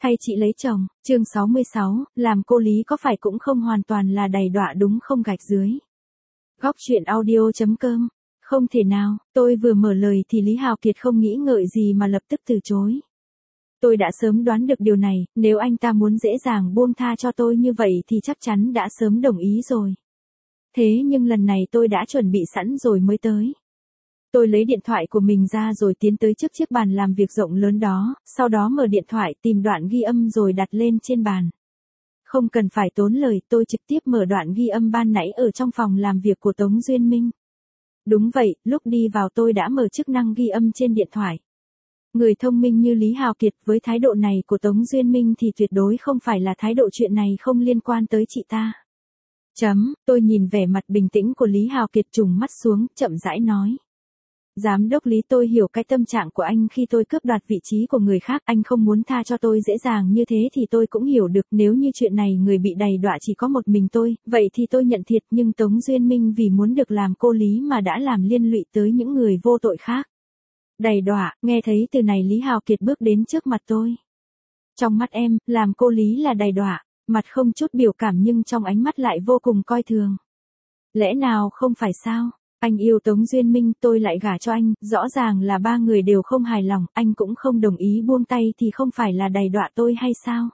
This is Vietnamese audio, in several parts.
Thay chị lấy chồng, chương 66, làm cô Lý có phải cũng không hoàn toàn là đầy đọa đúng không gạch dưới. Góc chuyện audio.com. Không thể nào, tôi vừa mở lời thì Lý Hào Kiệt không nghĩ ngợi gì mà lập tức từ chối. Tôi đã sớm đoán được điều này, nếu anh ta muốn dễ dàng buông tha cho tôi như vậy thì chắc chắn đã sớm đồng ý rồi. Thế nhưng lần này tôi đã chuẩn bị sẵn rồi mới tới. Tôi lấy điện thoại của mình ra rồi tiến tới trước chiếc bàn làm việc rộng lớn đó, sau đó mở điện thoại tìm đoạn ghi âm rồi đặt lên trên bàn. Không cần phải tốn lời, tôi trực tiếp mở đoạn ghi âm ban nãy ở trong phòng làm việc của Tống Duyên Minh. Đúng vậy, lúc đi vào tôi đã mở chức năng ghi âm trên điện thoại. Người thông minh như Lý Hào Kiệt với thái độ này của Tống Duyên Minh thì tuyệt đối không phải là thái độ chuyện này không liên quan tới chị ta. Tôi nhìn vẻ mặt bình tĩnh của Lý Hào Kiệt trùng mắt xuống, chậm rãi nói. Giám đốc Lý, tôi hiểu cái tâm trạng của anh khi tôi cướp đoạt vị trí của người khác, anh không muốn tha cho tôi dễ dàng như thế thì tôi cũng hiểu được, nếu như chuyện này người bị đầy đọa chỉ có một mình tôi, vậy thì tôi nhận thiệt, nhưng Tống Duyên Minh vì muốn được làm cô Lý mà đã làm liên lụy tới những người vô tội khác. Đầy đọa, nghe thấy từ này Lý Hào Kiệt bước đến trước mặt tôi. Trong mắt em, làm cô Lý là đầy đọa, mặt không chút biểu cảm nhưng trong ánh mắt lại vô cùng coi thường. Lẽ nào không phải sao? Anh yêu Tống Duyên Minh, tôi lại gả cho anh, rõ ràng là ba người đều không hài lòng, anh cũng không đồng ý buông tay thì không phải là đầy đọa tôi hay sao?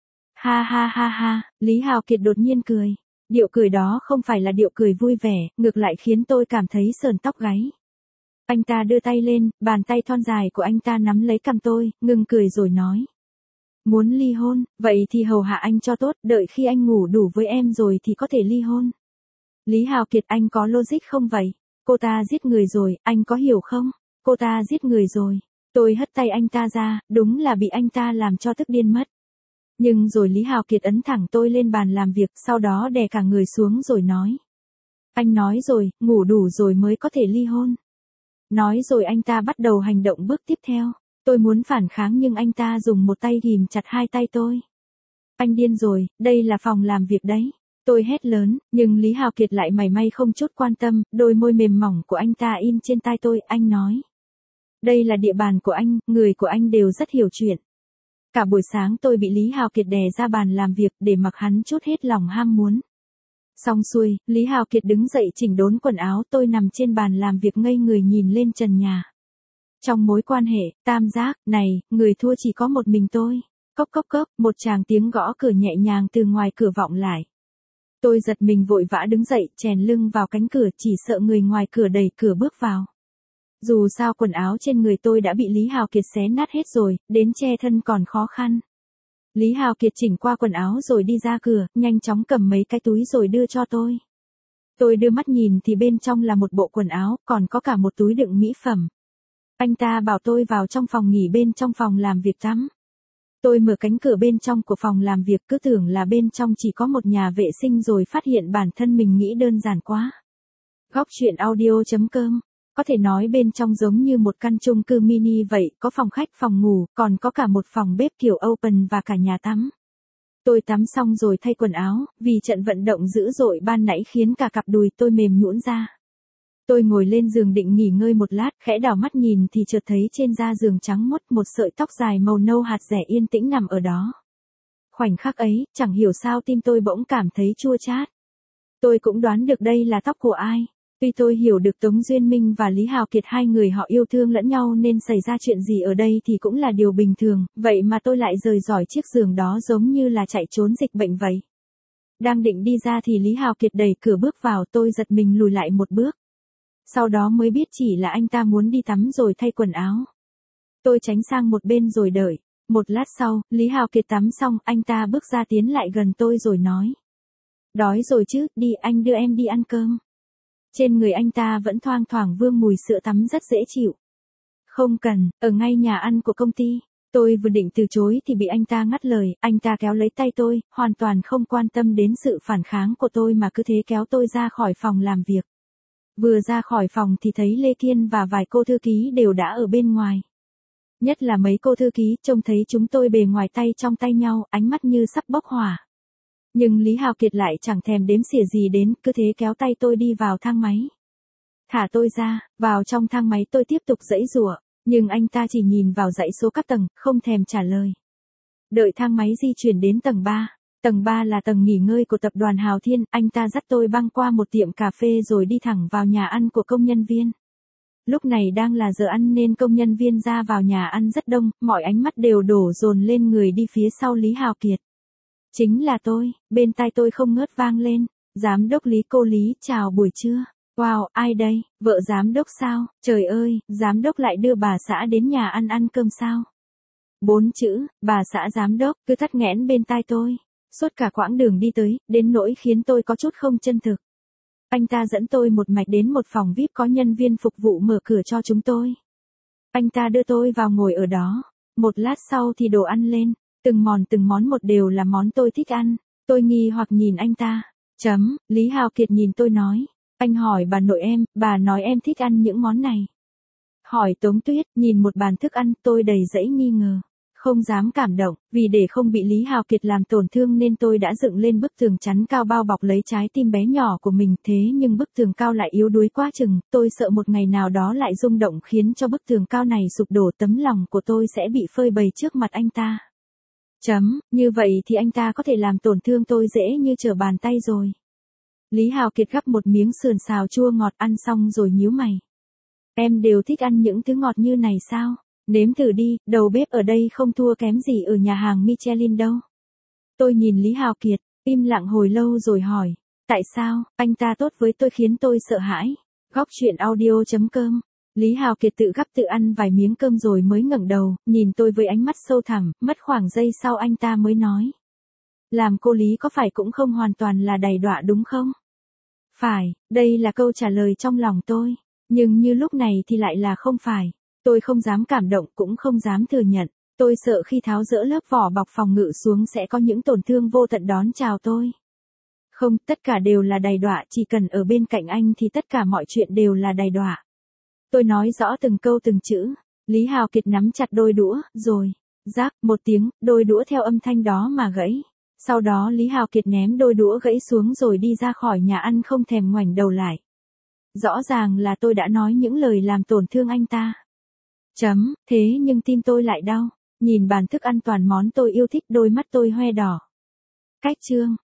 Ha ha ha ha, Lý Hào Kiệt đột nhiên cười. Điệu cười đó không phải là điệu cười vui vẻ, ngược lại khiến tôi cảm thấy sởn tóc gáy. Anh ta đưa tay lên, bàn tay thon dài của anh ta nắm lấy cằm tôi, ngừng cười rồi nói. Muốn ly hôn, vậy thì hầu hạ anh cho tốt, đợi khi anh ngủ đủ với em rồi thì có thể ly hôn. Lý Hào Kiệt, anh có logic không vậy? Cô ta giết người rồi, anh có hiểu không? Cô ta giết người rồi. Tôi hất tay anh ta ra, đúng là bị anh ta làm cho tức điên mất. Nhưng rồi Lý Hào Kiệt ấn thẳng tôi lên bàn làm việc, sau đó đè cả người xuống rồi nói. Anh nói rồi, ngủ đủ rồi mới có thể ly hôn. Nói rồi anh ta bắt đầu hành động bước tiếp theo. Tôi muốn phản kháng nhưng anh ta dùng một tay ghìm chặt hai tay tôi. Anh điên rồi, đây là phòng làm việc đấy. Tôi hét lớn, nhưng Lý Hào Kiệt lại mảy may không chút quan tâm, đôi môi mềm mỏng của anh ta in trên tai tôi, anh nói. Đây là địa bàn của anh, người của anh đều rất hiểu chuyện. Cả buổi sáng tôi bị Lý Hào Kiệt đè ra bàn làm việc để mặc hắn trút hết lòng ham muốn. Xong xuôi, Lý Hào Kiệt đứng dậy chỉnh đốn quần áo, tôi nằm trên bàn làm việc ngây người nhìn lên trần nhà. Trong mối quan hệ, tam giác, này, người thua chỉ có một mình tôi. Cốc cốc cốc, một tràng tiếng gõ cửa nhẹ nhàng từ ngoài cửa vọng lại. Tôi giật mình vội vã đứng dậy, chèn lưng vào cánh cửa, chỉ sợ người ngoài cửa đẩy cửa bước vào. Dù sao quần áo trên người tôi đã bị Lý Hào Kiệt xé nát hết rồi, đến che thân còn khó khăn. Lý Hào Kiệt chỉnh qua quần áo rồi đi ra cửa, nhanh chóng cầm mấy cái túi rồi đưa cho tôi. Tôi đưa mắt nhìn thì bên trong là một bộ quần áo, còn có cả một túi đựng mỹ phẩm. Anh ta bảo tôi vào trong phòng nghỉ bên trong phòng làm việc tắm. Tôi mở cánh cửa bên trong của phòng làm việc cứ tưởng là bên trong chỉ có một nhà vệ sinh rồi phát hiện bản thân mình nghĩ đơn giản quá. Góc chuyện audio.com. Có thể nói bên trong giống như một căn chung cư mini vậy, có phòng khách, phòng ngủ, còn có cả một phòng bếp kiểu open và cả nhà tắm. Tôi tắm xong rồi thay quần áo, vì trận vận động dữ dội ban nãy khiến cả cặp đùi tôi mềm nhũn ra. Tôi ngồi lên giường định nghỉ ngơi một lát, khẽ đảo mắt nhìn thì chợt thấy trên da giường trắng muốt một sợi tóc dài màu nâu hạt rẻ yên tĩnh nằm ở đó. Khoảnh khắc ấy, chẳng hiểu sao tim tôi bỗng cảm thấy chua chát. Tôi cũng đoán được đây là tóc của ai. Tuy tôi hiểu được Tống Duyên Minh và Lý Hào Kiệt hai người họ yêu thương lẫn nhau nên xảy ra chuyện gì ở đây thì cũng là điều bình thường, vậy mà tôi lại rời rỏi chiếc giường đó giống như là chạy trốn dịch bệnh vậy. Đang định đi ra thì Lý Hào Kiệt đẩy cửa bước vào, tôi giật mình lùi lại một bước. Sau đó mới biết chỉ là anh ta muốn đi tắm rồi thay quần áo. Tôi tránh sang một bên rồi đợi. Một lát sau, Lý Hào Kiệt tắm xong, anh ta bước ra tiến lại gần tôi rồi nói. Đói rồi chứ, đi anh đưa em đi ăn cơm. Trên người anh ta vẫn thoang thoảng vương mùi sữa tắm rất dễ chịu. Không cần, ở ngay nhà ăn của công ty. Tôi vừa định từ chối thì bị anh ta ngắt lời, anh ta kéo lấy tay tôi, hoàn toàn không quan tâm đến sự phản kháng của tôi mà cứ thế kéo tôi ra khỏi phòng làm việc. Vừa ra khỏi phòng thì thấy Lê Kiên và vài cô thư ký đều đã ở bên ngoài. Nhất là mấy cô thư ký trông thấy chúng tôi bề ngoài tay trong tay nhau, ánh mắt như sắp bốc hỏa. Nhưng Lý Hào Kiệt lại chẳng thèm đếm xỉa gì đến, cứ thế kéo tay tôi đi vào thang máy. Thả tôi ra, vào trong thang máy tôi tiếp tục giãy giụa, nhưng anh ta chỉ nhìn vào dãy số các tầng, không thèm trả lời. Đợi thang máy di chuyển đến tầng 3. Tầng 3 là tầng nghỉ ngơi của tập đoàn Hào Thiên, anh ta dắt tôi băng qua một tiệm cà phê rồi đi thẳng vào nhà ăn của công nhân viên. Lúc này đang là giờ ăn nên công nhân viên ra vào nhà ăn rất đông, mọi ánh mắt đều đổ dồn lên người đi phía sau Lý Hào Kiệt. Chính là tôi, bên tai tôi không ngớt vang lên. Giám đốc Lý, cô Lý, chào buổi trưa. Wow, ai đây, vợ giám đốc sao? Trời ơi, giám đốc lại đưa bà xã đến nhà ăn cơm sao? 4 chữ, bà xã giám đốc, cứ thắt nghẽn bên tai tôi. Suốt cả quãng đường đi tới, đến nỗi khiến tôi có chút không chân thực. Anh ta dẫn tôi một mạch đến một phòng VIP có nhân viên phục vụ mở cửa cho chúng tôi. Anh ta đưa tôi vào ngồi ở đó. Một lát sau thì đồ ăn lên, từng món một đều là món tôi thích ăn. Tôi nghi hoặc nhìn anh ta. Lý Hào Kiệt nhìn tôi nói. Anh hỏi bà nội em, bà nói em thích ăn những món này. Hỏi Tống Tuyết, nhìn một bàn thức ăn, tôi đầy dẫy nghi ngờ. Không dám cảm động, vì để không bị Lý Hào Kiệt làm tổn thương nên tôi đã dựng lên bức tường chắn cao bao bọc lấy trái tim bé nhỏ của mình. Thế nhưng bức tường cao lại yếu đuối quá chừng, tôi sợ một ngày nào đó lại rung động khiến cho bức tường cao này sụp đổ, tấm lòng của tôi sẽ bị phơi bày trước mặt anh ta. Như vậy thì anh ta có thể làm tổn thương tôi dễ như trở bàn tay rồi. Lý Hào Kiệt gắp một miếng sườn xào chua ngọt, ăn xong rồi nhíu mày. Em đều thích ăn những thứ ngọt như này sao? Nếm thử đi, đầu bếp ở đây không thua kém gì ở nhà hàng Michelin đâu. Tôi nhìn Lý Hào Kiệt, im lặng hồi lâu rồi hỏi. Tại sao, anh ta tốt với tôi khiến tôi sợ hãi. Góc truyện audio.com. Lý Hào Kiệt tự gắp tự ăn vài miếng cơm rồi mới ngẩng đầu, nhìn tôi với ánh mắt sâu thẳm, mất khoảng giây sau anh ta mới nói. Làm cô Lý có phải cũng không hoàn toàn là đầy đọa đúng không? Phải, đây là câu trả lời trong lòng tôi. Nhưng như lúc này thì lại là không phải. Tôi không dám cảm động cũng không dám thừa nhận. Tôi sợ khi tháo dỡ lớp vỏ bọc phòng ngự xuống sẽ có những tổn thương vô tận đón chào tôi. Không, tất cả đều là đầy đọa, chỉ cần ở bên cạnh anh thì tất cả mọi chuyện đều là đầy đọa. Tôi nói rõ từng câu từng chữ. Lý Hào Kiệt nắm chặt đôi đũa, rồi. Rác, một tiếng, đôi đũa theo âm thanh đó mà gãy. Sau đó Lý Hào Kiệt ném đôi đũa gãy xuống rồi đi ra khỏi nhà ăn không thèm ngoảnh đầu lại. Rõ ràng là tôi đã nói những lời làm tổn thương anh ta. Thế nhưng tim tôi lại đau. Nhìn bàn thức ăn toàn món tôi yêu thích, đôi mắt tôi hoe đỏ. Cách chương.